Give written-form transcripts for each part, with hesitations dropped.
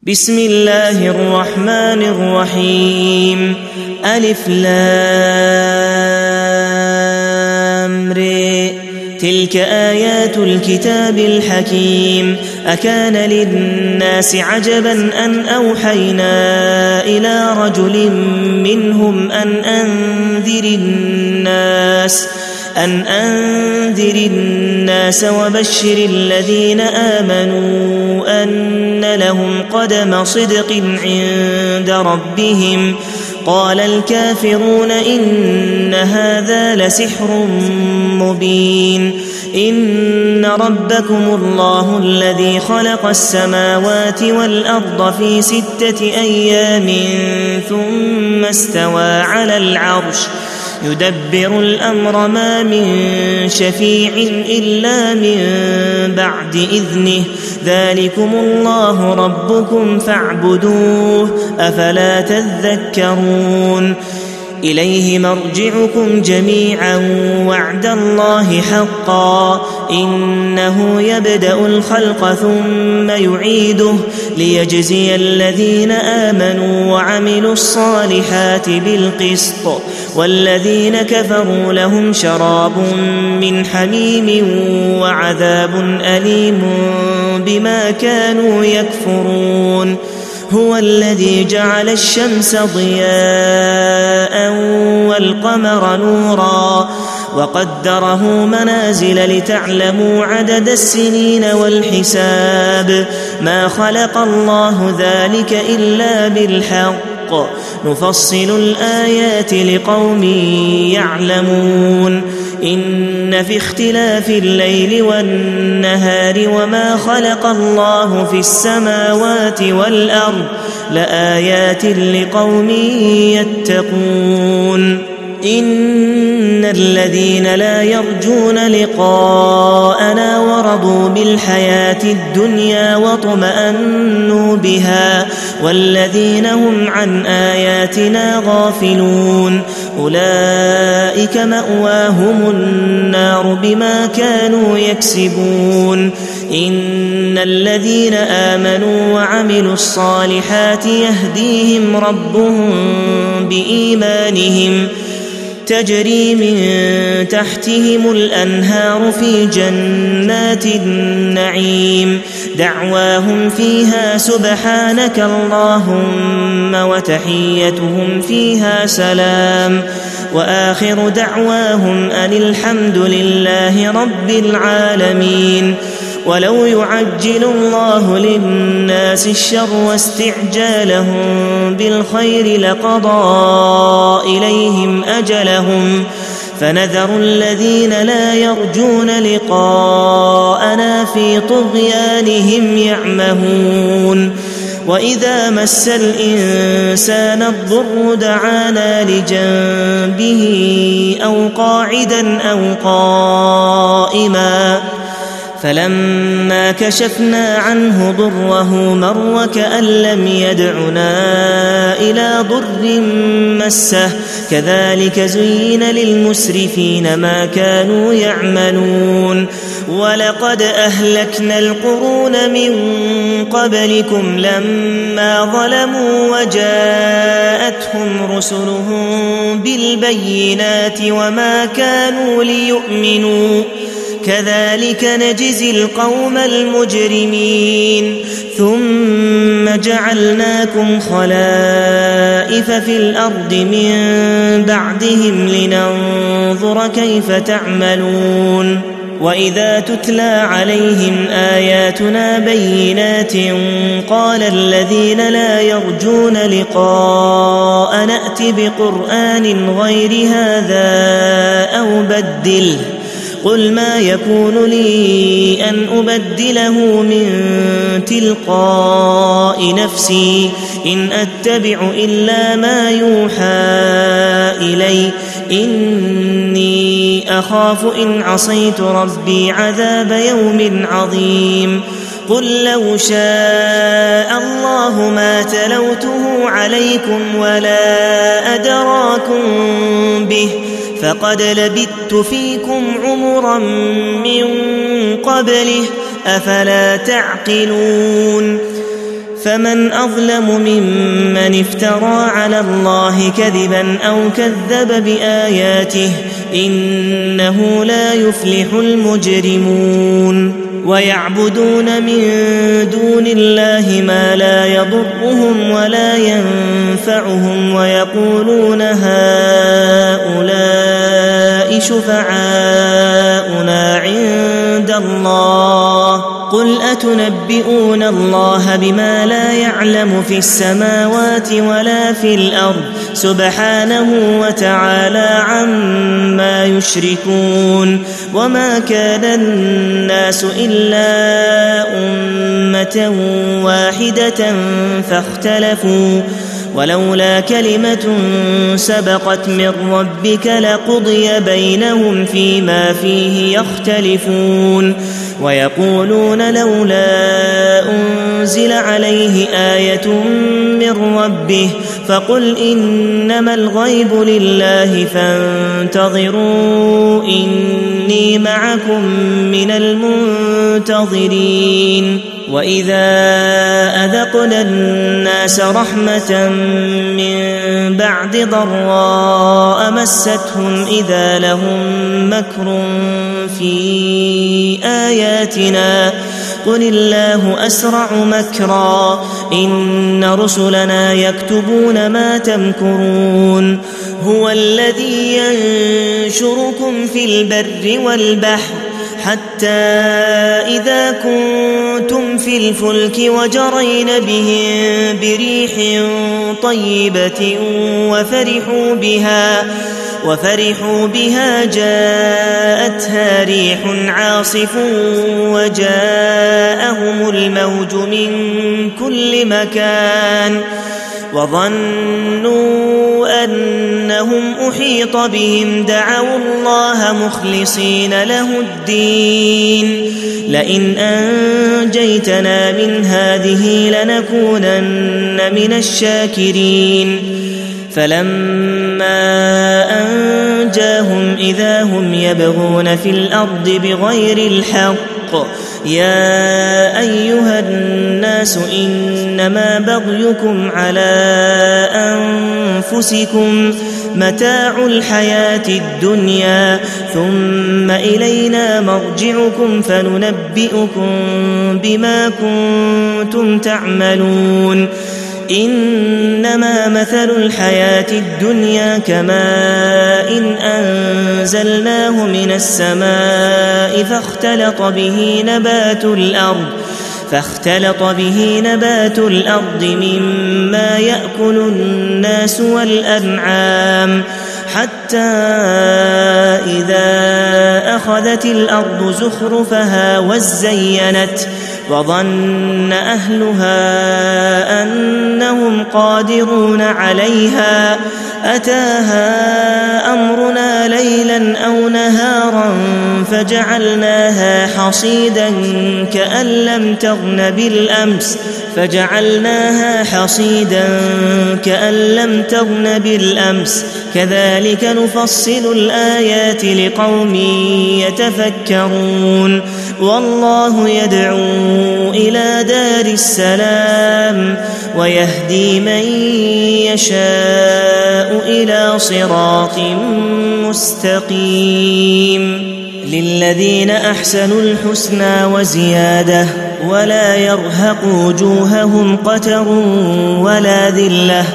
بسم الله الرحمن الرحيم. ألف لام ر. تلك آيات الكتاب الحكيم. أكان للناس عجبا أن أوحينا إلى رجل منهم أن أنذر الناس وبشر الذين آمنوا أن لهم قدم صدق عند ربهم. قال الكافرون إن هذا لسحر مبين. إن ربكم الله الذي خلق السماوات والأرض في 6 أيام ثم استوى على العرش يدبر الأمر ما من شفيع إلا من بعد إذنه. ذلكم الله ربكم فاعبدوه أفلا تذكرون. إليه مرجعكم جميعا وعد الله حقا. إنه يبدأ الخلق ثم يعيده ليجزي الذين آمنوا وعملوا الصالحات بالقسط والذين كفروا لهم شراب من حميم وعذاب أليم بما كانوا يكفرون. هو الذي جعل الشمس ضياء والقمر نورا وقدره منازل لتعلموا عدد السنين والحساب. ما خلق الله ذلك إلا بالحق نفصل الآيات لقوم يعلمون. إن في اختلاف الليل والنهار وما خلق الله في السماوات والأرض لآيات لقوم يتقون. إن الذين لا يرجون لقاءنا ورضوا بالحياة الدنيا واطمأنوا بها والذين هم عن آياتنا غافلون أولئك مأواهم النار بما كانوا يكسبون. إن الذين آمنوا وعملوا الصالحات يهديهم ربهم بإيمانهم تجري من تحتهم الأنهار في جنات النعيم. دعواهم فيها سبحانك اللهم وتحيتهم فيها سلام وآخر دعواهم أن الحمد لله رب العالمين. ولو يعجل الله للناس الشر واستعجالهم بالخير لقضى إليهم أجلهم فنذر الذين لا يرجون لقاءنا في طغيانهم يعمهون. وإذا مس الإنسان الضر دعانا لجنبه أو قاعدا أو قائما فلما كشفنا عنه ضره مر كأن لم يدعنا إلى ضر مسه. كذلك زين للمسرفين ما كانوا يعملون. ولقد أهلكنا القرون من قبلكم لما ظلموا وجاءتهم رسلهم بالبينات وما كانوا ليؤمنوا كذلك نجزي القوم المجرمين. ثم جعلناكم خلائف في الأرض من بعدهم لننظر كيف تعملون. وإذا تتلى عليهم آياتنا بينات قال الذين لا يرجون لقاء نأت بقرآن غير هذا أو بدله قل ما يكون لي أن أبدله من تلقاء نفسي إن أتبع إلا ما يوحى إلي إني أخاف إن عصيت ربي عذاب يوم عظيم. قل لو شاء الله ما تلوته عليكم ولا أدراكم به فقد لبثت فيكم عمرا من قبله أفلا تعقلون فمن أظلم ممن افترى على الله كذبا أو كذب بآياته إنه لا يفلح المجرمون ويعبدون من دون الله ما لا يضرهم ولا ينفعهم ويقولون هؤلاء شفعاؤنا عند الله قل أتنبئون الله بما لا يعلم في السماوات ولا في الأرض سبحانه وتعالى عما يشركون وما كان الناس إلا أمة واحدة فاختلفوا ولولا كلمة سبقت من ربك لقضي بينهم فيما فيه يختلفون ويقولون لولا أنزل عليه آية من ربه فقل إنما الغيب لله فانتظروا إني معكم من المنتظرين وإذا أذقنا الناس رحمة من بعد ضراء مستهم إذا لهم مكر في آياتنا قل الله أسرع مكرا إن رسلنا يكتبون ما تمكرون هو الذي ينشركم في البر والبحر حتى إذا كنتم في الفلك وجرين بهم بريح طيبة وفرحوا بها جاءتها ريح عاصف وجاءهم الموج من كل مكان وظنوا أنهم أحيط بهم دعوا الله مخلصين له الدين لئن أنجيتنا من هذه لنكونن من الشاكرين فلما أنجاهم إذا هم يبغون في الأرض بغير الحق يا أيها الناس إنما بغيكم على أنفسكم متاع الحياة الدنيا ثم إلينا مرجعكم فننبئكم بما كنتم تعملون إنما مثل الحياة الدنيا كماء أنزلناه من السماء فاختلط به نبات الأرض مما يأكل الناس والأنعام حتى إذا أخذت الأرض زخرفها وزينت وظن أهلها أنهم قادرون عليها أتاها أمرنا ليلا أو نهارا فجعلناها حصيدا كأن لم تغن بالأمس كذلك نفصل الآيات لقوم يتفكرون والله يدعو إلى دار السلام ويهدي من يشاء إلى صراط مستقيم للذين أحسنوا الحسنى وزيادة ولا يرهق وجوههم قتر ولا ذلة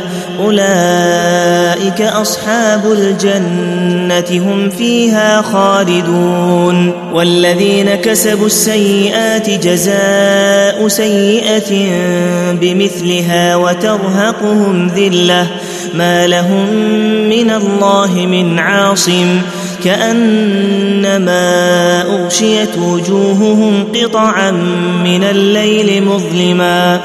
أولئك أصحاب الجنة هم فيها خالدون والذين كسبوا السيئات جزاء سيئة بمثلها وترهقهم ذلة ما لهم من الله من عاصم كأنما أغشيت وجوههم قطعا من الليل مظلما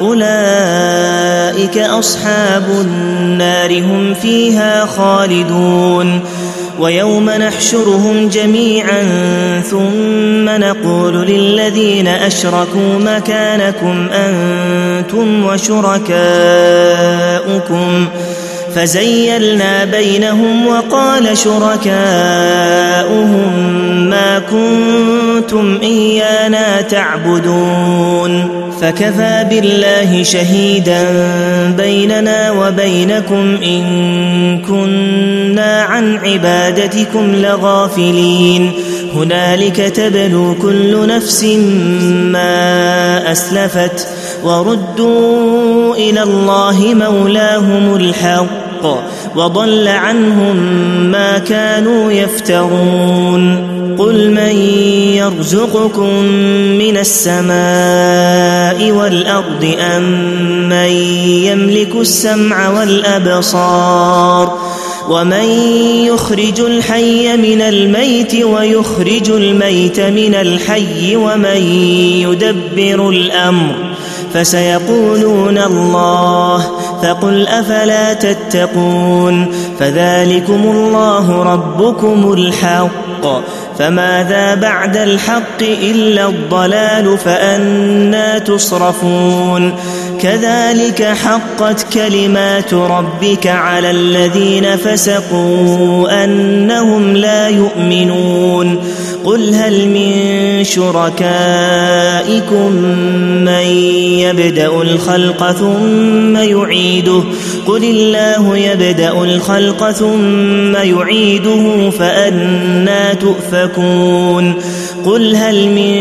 أولئك أصحاب النار هم فيها خالدون ويوم نحشرهم جميعا ثم نقول للذين أشركوا مكانكم أنتم وشركاؤكم فزيلنا بينهم وقال شركاؤهم ما كنتم إيانا تعبدون فكفى بالله شهيدا بيننا وبينكم إن كنا عن عبادتكم لغافلين هنالك تبلو كل نفس ما أسلفت وردوا إلى الله مولاهم الحق وضل عنهم ما كانوا يفترون قل من يرزقكم من السماء والأرض أم من يملك السمع والأبصار ومن يخرج الحي من الميت ويخرج الميت من الحي ومن يدبر الأمر فسيقولون الله فقل أفلا تتقون فذلكم الله ربكم الحق فماذا بعد الحق إلا الضلال فأنى تصرفون كذلك حقت كلمات ربك على الذين فسقوا أنهم لا يؤمنون قل هل من شركائكم من يبدأ الخلق ثم يعيده قل الله يبدأ الخلق ثم يعيده فأنى تؤفكون قل هل من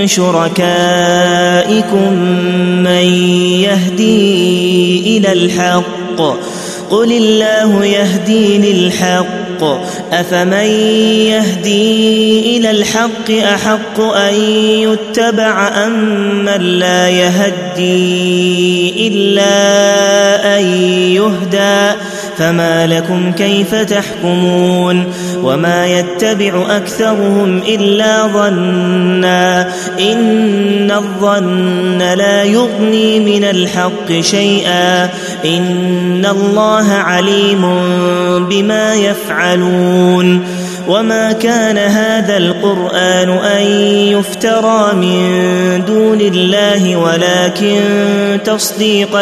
شركائكم من يهدي إلى الحق قل الله يهدي للحق أفمن يهدي إلى الحق أحق أن يتبع أم من لا يهدي إلا أن يهدى فما لكم كيف تحكمون وما يتبع أكثرهم إلا ظنا إن الظن لا يغني من الحق شيئا إن الله عليم بما يفعلون وما كان هذا القرآن أن يفترى من دون الله ولكن تصديق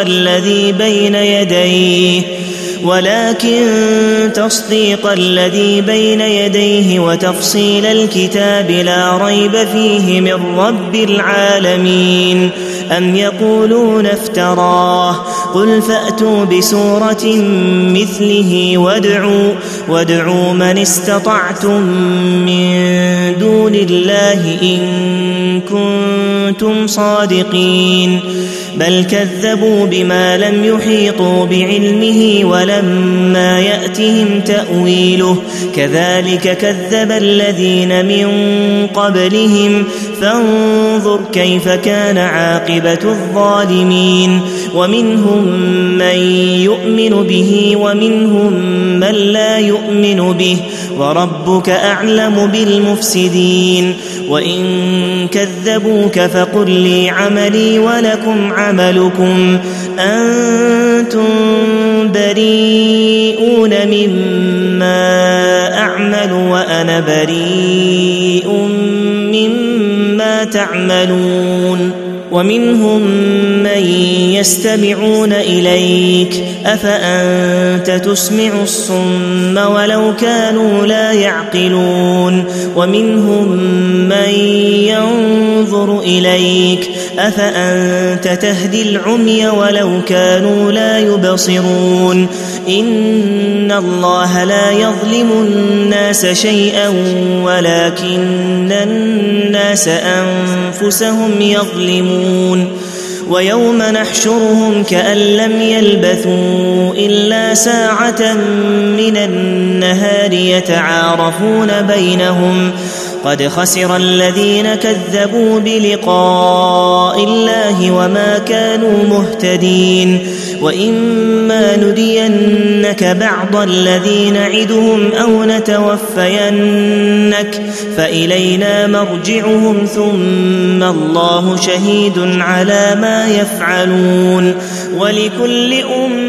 الذي بين يديه وتفصيل الكتاب لا ريب فيه من رب العالمين أم يقولون افتراه قل فأتوا بسورة مثله وادعوا من استطعتم من دون الله إن كنتم صادقين بل كذبوا بما لم يحيطوا بعلمه ولما يأتهم تأويله كذلك كذب الذين من قبلهم فانظر كيف كان عاقبة الظالمين ومنهم من يؤمن به ومنهم من لا يؤمن به وربك أعلم بالمفسدين وإن كذبوك فقل لي عملي ولكم عملكم أنتم بريئون مما أعمل وأنا بريء مما تعملون ومنهم من يستمعون إليك أفأنت تسمع الصم ولو كانوا لا يعقلون ومنهم من ينظر إليك أفأنت تهدي العمي ولو كانوا لا يبصرون إن الله لا يظلم الناس شيئا ولكن الناس أنفسهم يظلمون ويوم نحشرهم كأن لم يلبثوا إلا ساعة من النهار يتعارفون بينهم قد خسر الذين كذبوا بلقاء الله وما كانوا مهتدين وإما نرينك بعض الذي نعدهم أو نتوفينك فإلينا مرجعهم ثم الله شهيد على ما يفعلون ولكل أمة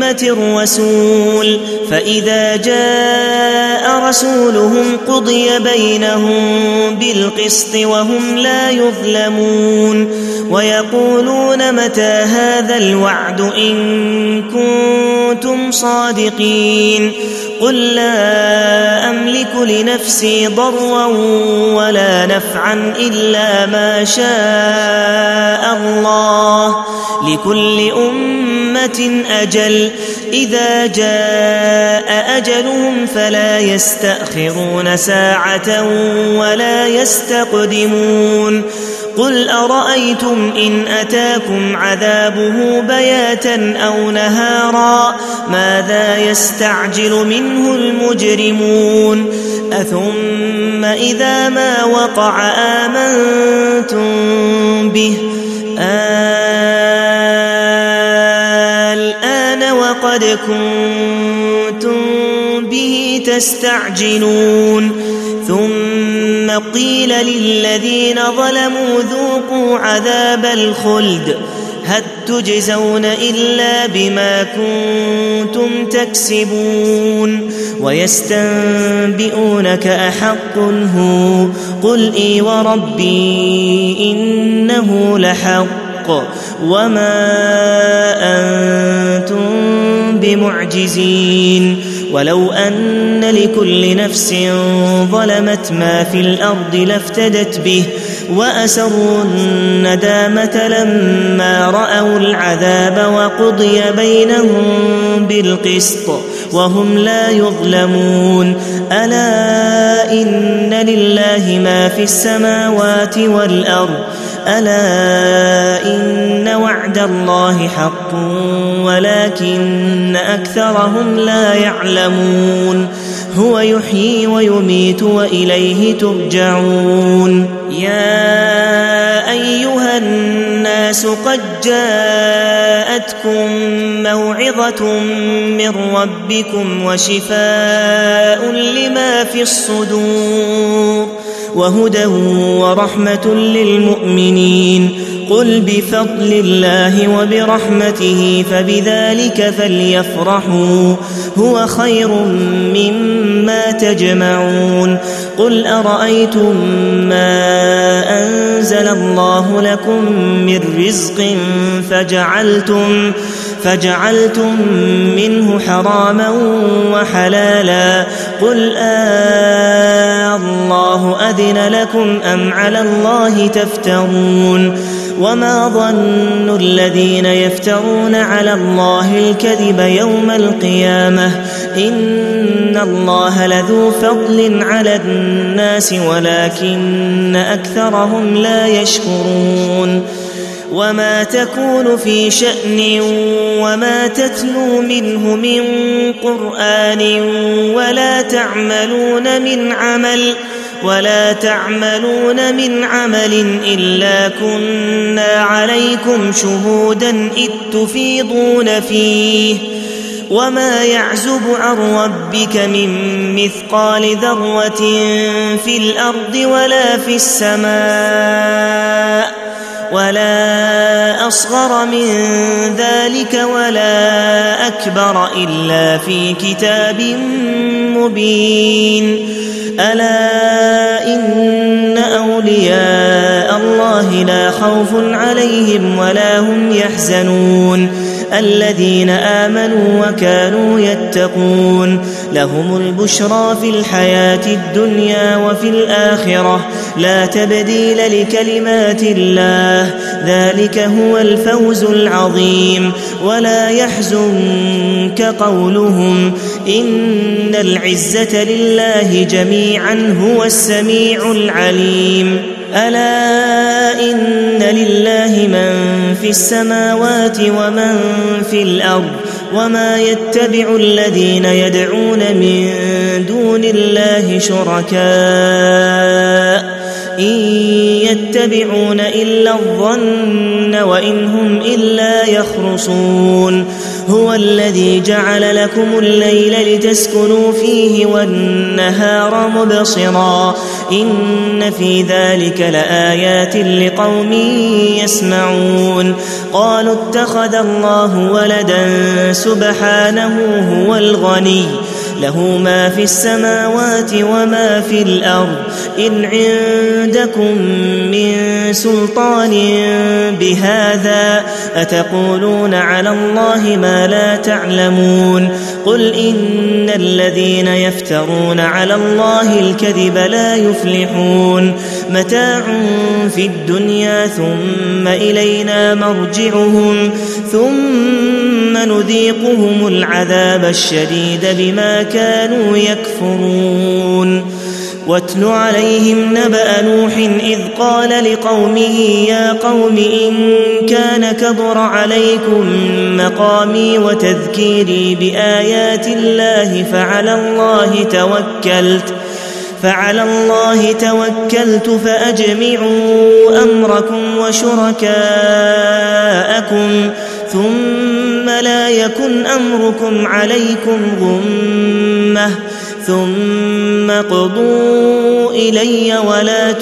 أمة رسول فإذا جاء رسولهم قضي بينهم بالقسط وهم لا يظلمون ويقولون متى هذا الوعد إن كنتم صادقين قل لا أملك لنفسي ضرا ولا نفعا إلا ما شاء الله لكل أمة أجل إذا جاء أجلهم فلا يستأخرون ساعة ولا يستقدمون قل أرأيتم إن أتاكم عذابه بياتا أو نهارا ماذا يستعجل منه المجرمون أثم إذا ما وقع آمنتم به الآن وقد كنتم به تستعجلون ثم قيل للذين ظلموا ذوقوا عذاب الخلد هل تجزون إلا بما كنتم تكسبون ويستنبئونك أحق هو قل إي وربي إنه لحق وما أنتم بمعجزين ولو أن لكل نفس ظلمت ما في الأرض لافتدت به وأسروا الندامة لما رأوا العذاب وقضي بينهم بالقسط وهم لا يظلمون ألا إن لله ما في السماوات والأرض ألا إن وعد الله حق ولكن أكثرهم لا يعلمون هو يحيي ويميت وإليه ترجعون يا أيها الناس قد جاءتكم موعظة من ربكم وشفاء لما في الصدور وهدى ورحمة للمؤمنين قل بفضل الله وبرحمته فبذلك فليفرحوا هو خير مما تجمعون قل أرأيتم ما أنزل الله لكم من رزق فجعلتم منه حراما وحلالا قل الله أذن لكم أم على الله تفترون وما ظن الذين يفترون على الله الكذب يوم القيامة إن الله لذو فضل على الناس ولكن أكثرهم لا يشكرون وما تكون في شأن وما تتلو منه من قرآن ولا تعملون من عمل إلا كنا عليكم شهودا إذ تفيضون فيه وما يعزب عن ربك من مثقال ذرة في الأرض ولا في السماء ولا أصغر من ذلك ولا أكبر إلا في كتاب مبين ألا إن أولياء الله لا خوف عليهم ولا هم يحزنون الذين آمنوا وكانوا يتقون لهم البشرى في الحياة الدنيا وفي الآخرة لا تبديل لكلمات الله ذلك هو الفوز العظيم ولا يحزنك قولهم إن العزة لله جميعا هو السميع العليم ألا إن لله من في السماوات ومن في الأرض وما يتبع الذين يدعون من دون الله شركاء إن يتبعون إلا الظن وإن هم إلا يخرصون هو الذي جعل لكم الليل لتسكنوا فيه والنهار مبصرا إن في ذلك لآيات لقوم يسمعون قالوا اتخذ الله ولدا سبحانه هو الغني له ما في السماوات وما في الأرض إن عندكم من سلطان بهذا أتقولون على الله ما لا تعلمون قل إن الذين يفترون على الله الكذب لا يفلحون متاع في الدنيا ثم إلينا مرجعهم ثم نذيقهم العذاب الشديد بما كانوا يكفرون واتل عليهم نبأ نوح إذ قال لقومه يا قوم إن كان كبر عليكم مقامي وتذكيري بآيات الله فعلى الله توكلت فأجمعوا أمركم وشركاءكم ثم لا يكن أمركم عليكم غمة ثم قضوا إلي ولا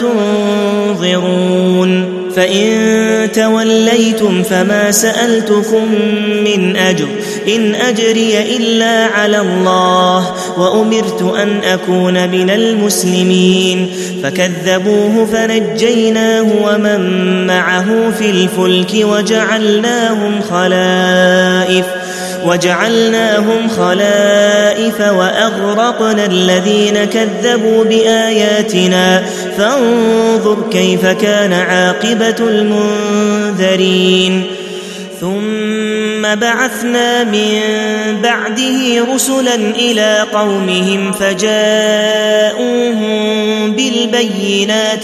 تنظرون فإن توليتم فما سألتكم من أجر إن أجري إلا على الله وأمرت أن أكون من المسلمين فكذبوه فنجيناه ومن معه في الفلك وجعلناهم خلائف وأغرقنا الذين كذبوا بآياتنا فانظر كيف كان عاقبة المنذرين ثم بعثنا من بعده رسلا إلى قومهم فجاءوهم بالبينات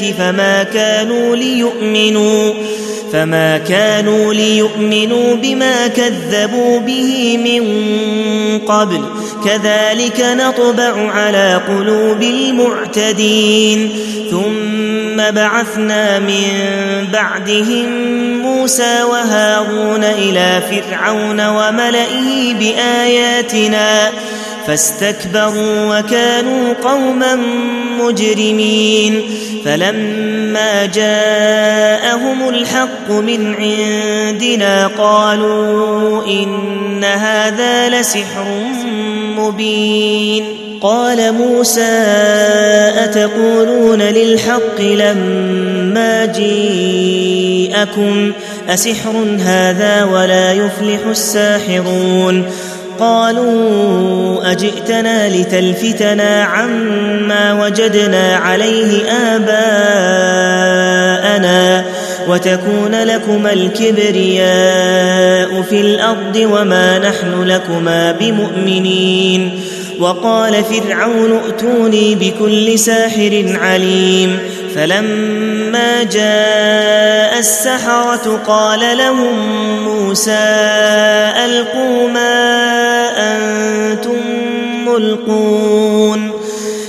فما كانوا ليؤمنوا بما كذبوا به من قبل كذلك نطبع على قلوب المعتدين ثم بعثنا من بعدهم موسى وهارون إلى فرعون وملئه بآياتنا فاستكبروا وكانوا قوما مجرمين فلما جاءهم الحق من عندنا قالوا إن هذا لسحر مبين قال موسى أتقولون للحق لما جيءكم أسحر هذا ولا يفلح الساحرون قالوا أجئتنا لتلفتنا عما وجدنا عليه آباءنا وتكون لكما الكبرياء في الأرض وما نحن لكما بمؤمنين وقال فرعون ائتوني بكل ساحر عليم فلما جاء السحرة قال لهم موسى ألقوا ما أنتم ملقون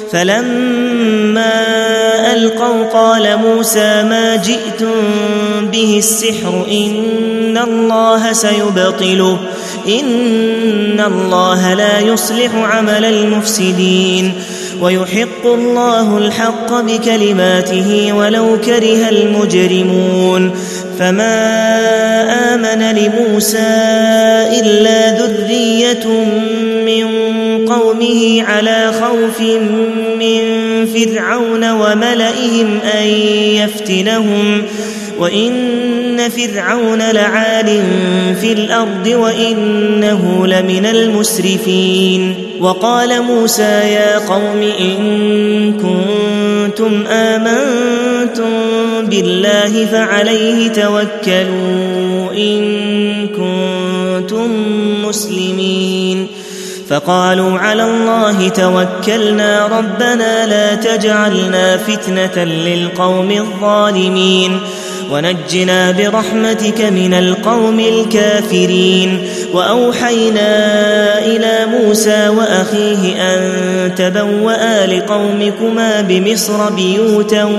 فلما ألقوا قال موسى ما جئتم به السحر إن الله سيبطله إن الله لا يصلح عمل المفسدين ويحق الله الحق بكلماته ولو كره المجرمون فما آمن لموسى إلا ذرية من قومه على خوف من فرعون وملئهم أن يفتنهم وإن فرعون لعال في الأرض وإنه لمن المسرفين وقال موسى يا قوم إن كنتم آمنتم بالله فعليه توكلوا إن كنتم مسلمين فقالوا على الله توكلنا ربنا لا تجعلنا فتنة للقوم الظالمين ونجنا برحمتك من القوم الكافرين وأوحينا إلى موسى وأخيه أن تبوأ لقومكما بمصر بيوتا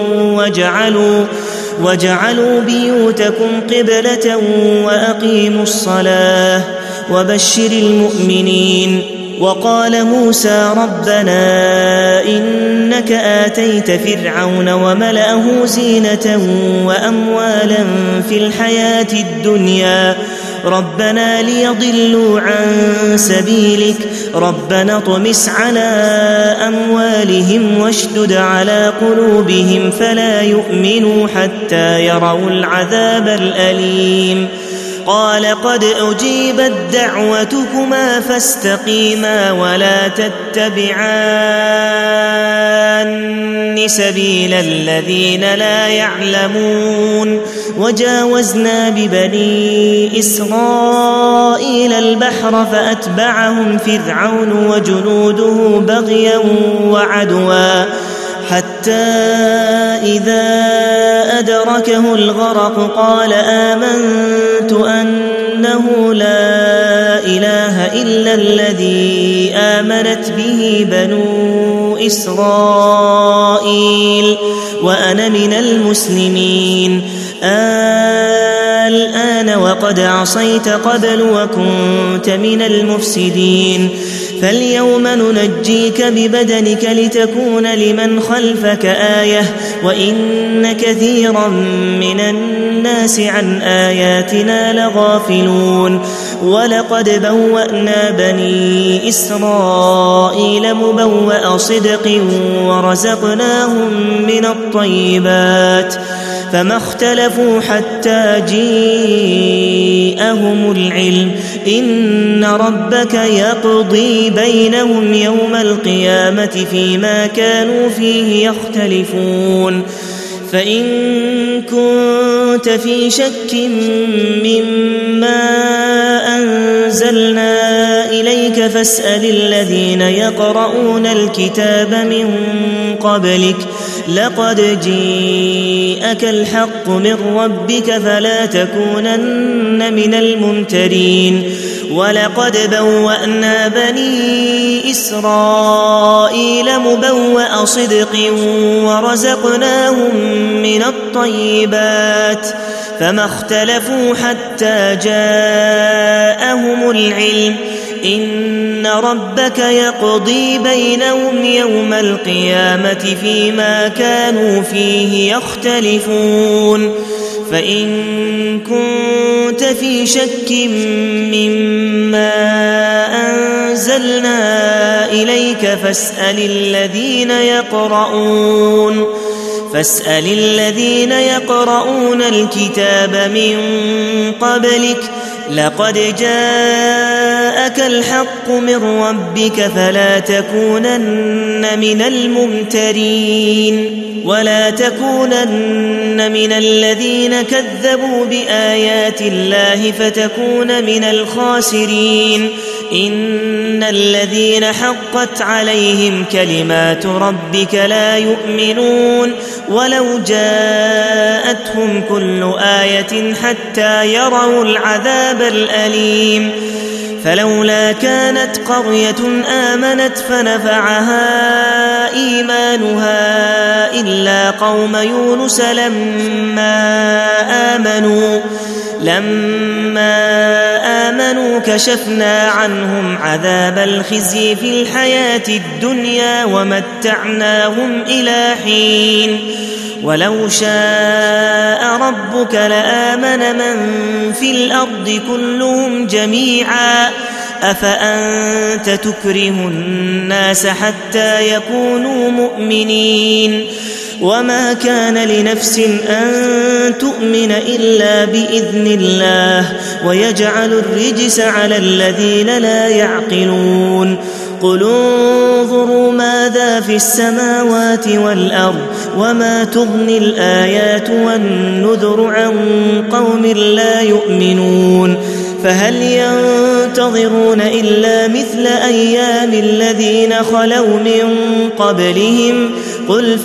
وجعلوا بيوتكم قبلة وأقيموا الصلاة وبشر المؤمنين وقال موسى ربنا إنك آتيت فرعون وملأه زينة وأموالا في الحياة الدنيا ربنا ليضلوا عن سبيلك ربنا اطمس على أموالهم واشدد على قلوبهم فلا يؤمنوا حتى يروا العذاب الأليم قال قد أجيبت دعوتكما فاستقيما ولا تتبعان سبيل الذين لا يعلمون وجاوزنا ببني إسرائيل البحر فأتبعهم فرعون وجنوده بغيا وعدوا حتى إذا أدركه الغرق قال آمنت أنه لا إله إلا الذي آمنت به بنو إسرائيل وأنا من المسلمين الآن وقد عصيت قبل وكنت من المفسدين فاليوم ننجيك ببدنك لتكون لمن خلفك آية وإن كثيرا من الناس عن آياتنا لغافلون ولقد بوأنا بني إسرائيل مبوأ صدق ورزقناهم من الطيبات فما اختلفوا حتى جيءهم العلم إن ربك يقضي بينهم يوم القيامة فيما كانوا فيه يختلفون فإن كنت في شك مما أنزلنا إليك فاسأل الذين يقرؤون الكتاب من قبلك لقد جيءك الحق من ربك فلا تكونن من الممترين ولقد بوأنا بني إسرائيل مبوأ صدق ورزقناهم من الطيبات فما اختلفوا حتى جاءهم العلم إن ربك يقضي بينهم يوم القيامة فيما كانوا فيه يختلفون فإن كنت في شك مما أنزلنا إليك فاسأل الذين يقرؤون الكتاب من قبلك لقد جاءك الحق من ربك فلا تكونن من الممترين ولا تكونن من الذين كذبوا بآيات الله فتكون من الخاسرين إن الذين حقت عليهم كلمات ربك لا يؤمنون ولو جاءتهم كل آية حتى يروا العذاب الأليم فلولا كانت قرية آمنت فنفعها إيمانها إلا قوم يونس لما آمنوا كشفنا عنهم عذاب الخزي في الحياة الدنيا ومتعناهم إلى حين ولو شاء ربك لآمن من في الأرض كلهم جميعا أفأنت تكره الناس حتى يكونوا مؤمنين وما كان لنفس أن تؤمن إلا بإذن الله ويجعل الرجس على الذين لا يعقلون قل انظروا ماذا في السماوات والأرض وما تغني الآيات والنذر عن قوم لا يؤمنون فهل ينتظرون إلا مثل أيام الذين خلوا من قبلهم قل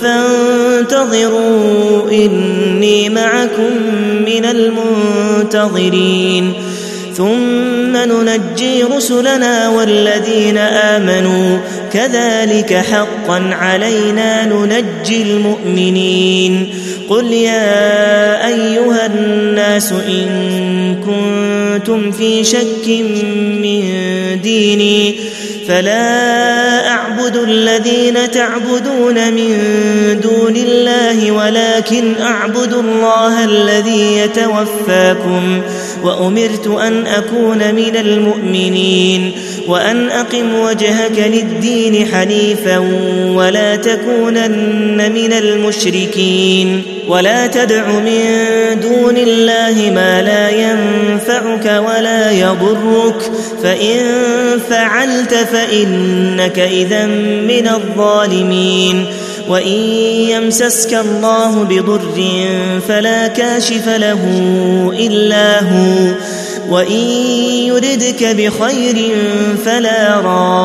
فانتظروا إني معكم من المنتظرين ثم ننجي رسلنا والذين آمنوا كذلك حقا علينا ننجي المؤمنين قل يا أيها الناس إن كنتم في شك من ديني فلا أعبد الذين تعبدون من دون الله ولكن أعبد الله الذي يتوفاكم وأمرت أن أكون من المؤمنين وأن أقم وجهك للدين حنيفا ولا تكونن من المشركين ولا تدع من دون الله ما لا ينفعك ولا يضرك فإن فعلت فإنك إذا من الظالمين وإن يمسسك الله بضر فلا كاشف له إلا هو وإن يردك بخير فلا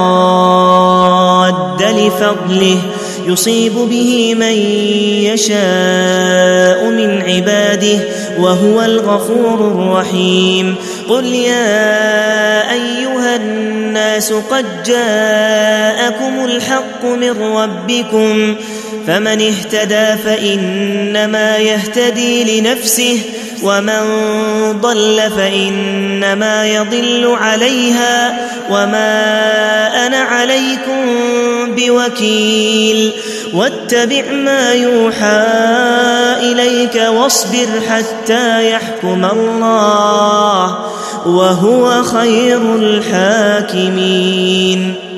راد لفضله يصيب به من يشاء من عباده وهو الغفور الرحيم قل يا أيها الناس قد جاءكم الحق من ربكم فمن اهتدى فإنما يهتدي لنفسه ومن ضل فإنما يضل عليها وما أنا عليكم بوكيل واتبع ما يوحى إليك واصبر حتى يحكم الله وهو خير الحاكمين.